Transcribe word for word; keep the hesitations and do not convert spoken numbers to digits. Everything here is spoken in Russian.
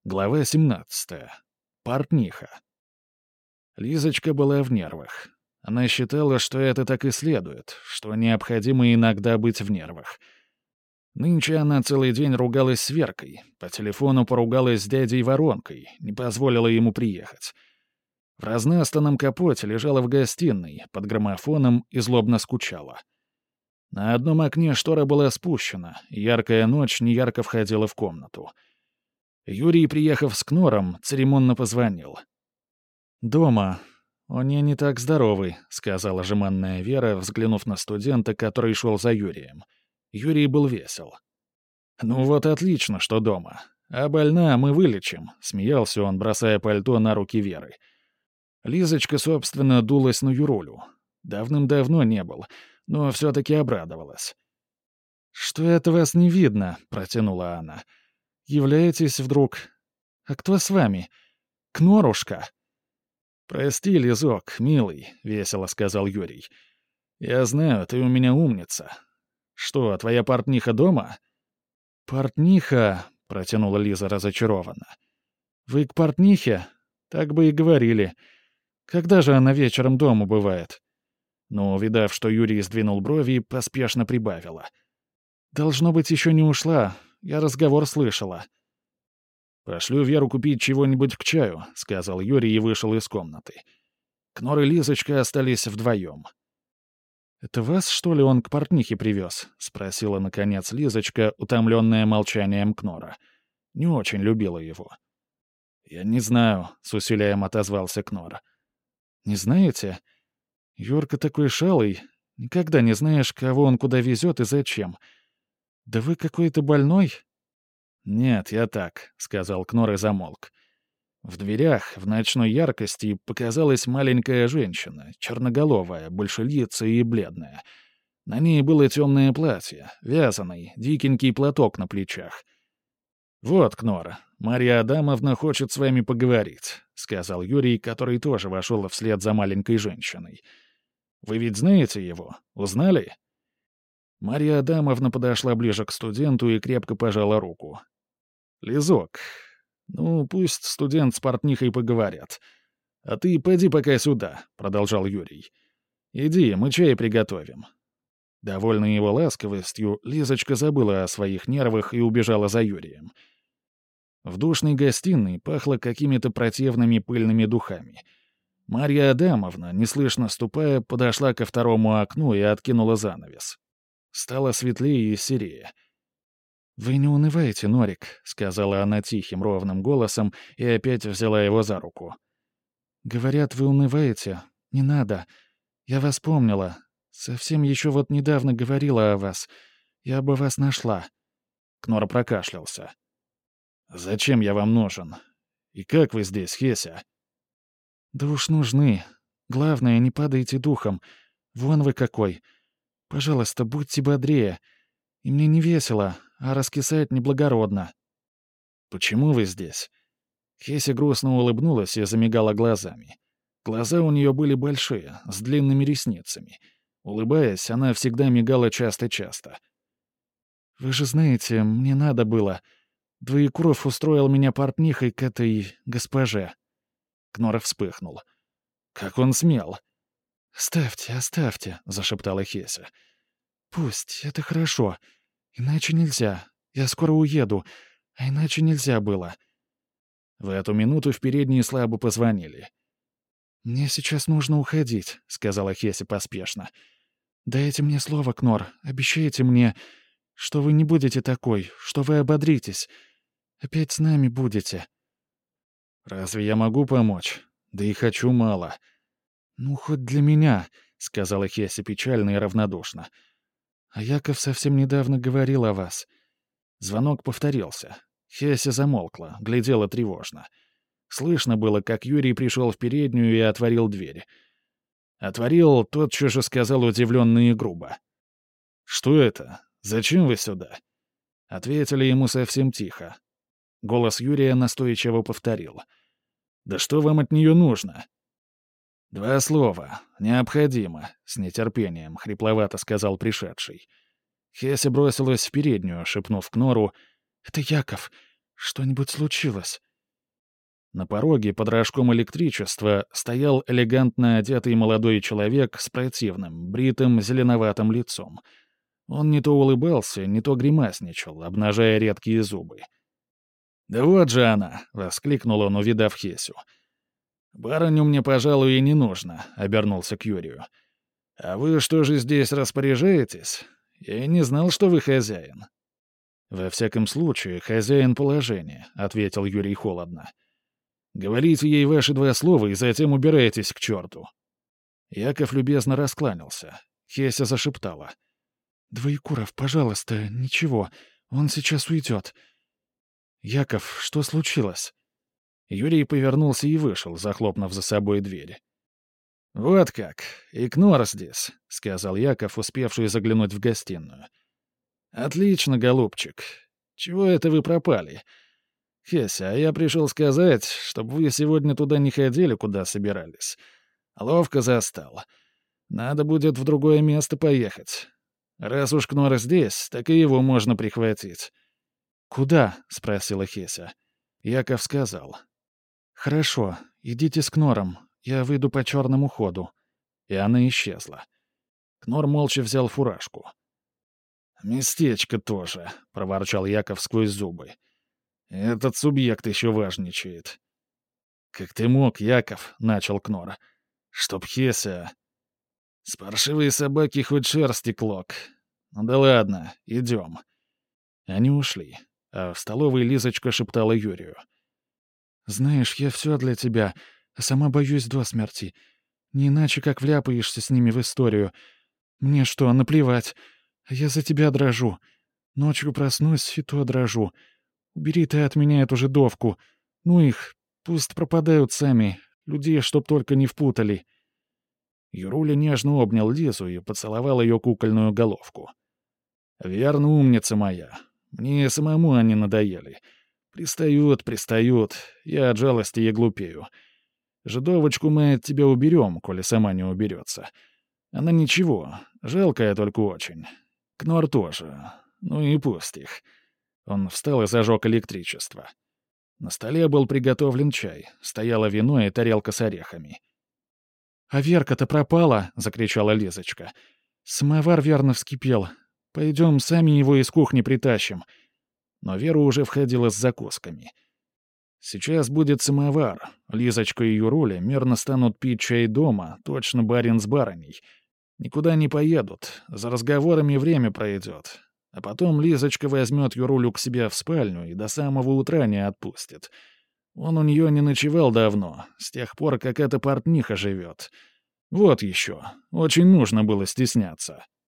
Глава семнадцатая. Портниха. Лизочка была в нервах. Она считала, что это так и следует, что необходимо иногда быть в нервах. Нынче она целый день ругалась с Веркой, по телефону поругалась с дядей Воронкой, не позволила ему приехать. В разнастанном капоте лежала в гостиной, под граммофоном и злобно скучала. На одном окне штора была спущена, и яркая ночь неярко входила в комнату. Юрий, приехав с Кнором, церемонно позвонил. «Дома. Он не так здоровый», — сказала жеманная Вера, взглянув на студента, который шел за Юрием. Юрий был весел. «Ну вот отлично, что дома. А больна мы вылечим», — смеялся он, бросая пальто на руки Веры. Лизочка, собственно, дулась на Юрулю. Давным-давно не был, но все-таки обрадовалась. «Что это вас не видно?» — протянула она. «Являетесь вдруг... А кто с вами? Кнорушка?» «Прости, Лизок, милый», — весело сказал Юрий. «Я знаю, ты у меня умница. Что, твоя портниха дома?» «Портниха», — протянула Лиза разочарованно. «Вы к портнихе? Так бы и говорили. Когда же она вечером дома бывает?» Но, увидав, что Юрий сдвинул брови, поспешно прибавила. «Должно быть, еще не ушла. Я разговор слышала». «Пошлю Веру купить чего-нибудь к чаю», — сказал Юрий и вышел из комнаты. Кнор и Лизочка остались вдвоем. «Это вас, что ли, он к портнихе привез?» — спросила, наконец, Лизочка, утомленная молчанием Кнора. Не очень любила его. «Я не знаю», — с усилием отозвался Кнор. «Не знаете? Юрка такой шалый. Никогда не знаешь, кого он куда везет и зачем. Да вы какой-то больной?» «Нет, я так», — сказал Кнор и замолк. В дверях, в ночной яркости, показалась маленькая женщина, черноголовая, большелицая и бледная. На ней было темное платье, вязаный, дикенький платок на плечах. «Вот, Кнор, Марья Адамовна хочет с вами поговорить», — сказал Юрий, который тоже вошел вслед за маленькой женщиной. «Вы ведь знаете его? Узнали?» Марья Адамовна подошла ближе к студенту и крепко пожала руку. «Лизок, ну, пусть студент с портнихой поговорят. А ты пойди пока сюда», — продолжал Юрий. «Иди, мы чай приготовим». Довольная его ласковостью, Лизочка забыла о своих нервах и убежала за Юрием. В душной гостиной пахло какими-то противными пыльными духами. Марья Адамовна, неслышно ступая, подошла ко второму окну и откинула занавес. Стало светлее и серее. «Вы не унываете, Норик», — сказала она тихим, ровным голосом и опять взяла его за руку. «Говорят, вы унываете. Не надо. Я вас помнила. Совсем еще вот недавно говорила о вас. Я бы вас нашла». Кнор прокашлялся. «Зачем я вам нужен? И как вы здесь, Хеся?» «Да уж нужны. Главное, не падайте духом. Вон вы какой. Пожалуйста, будьте бодрее. И мне не весело, а раскисать неблагородно». «Почему вы здесь?» Хеся грустно улыбнулась и замигала глазами. Глаза у нее были большие, с длинными ресницами. Улыбаясь, она всегда мигала часто-часто. «Вы же знаете, мне надо было. Двоекуров устроил меня портнихой к этой госпоже». Кнор вспыхнул. «Как он смел?» «Оставьте, оставьте», — зашептала Хеся. «Пусть, это хорошо. Иначе нельзя. Я скоро уеду, а иначе нельзя было». В эту минуту в передней слабо позвонили. «Мне сейчас нужно уходить», — сказала Хеся поспешно. «Дайте мне слово, Кнор. Обещайте мне, что вы не будете такой, что вы ободритесь. Опять с нами будете». «Разве я могу помочь? Да и хочу мало». «Ну, хоть для меня», — сказала Хеся печально и равнодушно. «А Яков совсем недавно говорил о вас». Звонок повторился. Хеся замолкла, глядела тревожно. Слышно было, как Юрий пришел в переднюю и отворил дверь. Отворил, тотчас же сказал удивленно и грубо. «Что это? Зачем вы сюда?» Ответили ему совсем тихо. Голос Юрия настойчиво повторил. «Да что вам от нее нужно?» «Два слова. Необходимо», — с нетерпением, хрипловато сказал пришедший. Хеся бросилась в переднюю, шепнув Кнору. «Это Яков. Что-нибудь случилось?» На пороге под рожком электричества стоял элегантно одетый молодой человек с противным, бритым, зеленоватым лицом. Он не то улыбался, не то гримасничал, обнажая редкие зубы. «Да вот же она!» — воскликнул он, увидав Хесю. «Барыню мне, пожалуй, и не нужно», — обернулся к Юрию. «А вы что же здесь распоряжаетесь? Я и не знал, что вы хозяин». «Во всяком случае, хозяин положения», — ответил Юрий холодно. «Говорите ей ваши два слова и затем убирайтесь к черту». Яков любезно раскланялся. Хеся зашептала. «Двоекуров, пожалуйста, ничего, он сейчас уйдет». «Яков, что случилось?» Юрий повернулся и вышел, захлопнув за собой дверь. «Вот как, и Кнор здесь», — сказал Яков, успевший заглянуть в гостиную. «Отлично, голубчик. Чего это вы пропали? Хеся, а я пришел сказать, чтобы вы сегодня туда не ходили, куда собирались. Ловко застал. Надо будет в другое место поехать. Раз уж Кнор здесь, так и его можно прихватить». «Куда?» — спросила Хеся. Яков сказал. «Хорошо, идите с Кнором. Я выйду по черному ходу». И она исчезла. Кнор молча взял фуражку. «Местечко тоже», — проворчал Яков сквозь зубы. «Этот субъект еще важничает». «Как ты мог, Яков?» — начал Кнор. «Чтоб Хеся...» «С паршивой собаки хоть шерсти клок. Ну да ладно, идем». Они ушли, а в столовой Лизочка шептала Юрию. «Знаешь, я все для тебя, а сама боюсь до смерти. Не иначе, как вляпаешься с ними в историю. Мне что, наплевать. Я за тебя дрожу. Ночью проснусь, и то дрожу. Убери ты от меня эту жидовку. Ну их, пусть пропадают сами. Людей, чтоб только не впутали». Юруля нежно обнял Лизу и поцеловал ее кукольную головку. «Верно, умница моя. Мне самому они надоели. Пристают, пристают. Я от жалости и глупею. Жидовочку мы от тебя уберем, коли сама не уберется. Она ничего, жалкая только очень. Кнор тоже. Ну и пусть их». Он встал и зажег электричество. На столе был приготовлен чай, стояло вино и тарелка с орехами. «А Верка-то пропала!» — закричала Лизочка. «Самовар верно вскипел. Пойдем, сами его из кухни притащим». Но Вера уже входила с закусками. «Сейчас будет самовар. Лизочка и Юруля мирно станут пить чай дома, точно барин с барыней. Никуда не поедут, за разговорами время пройдет. А потом Лизочка возьмет Юрулю к себе в спальню и до самого утра не отпустит. Он у нее не ночевал давно, с тех пор, как эта портниха живет. Вот еще. Очень нужно было стесняться».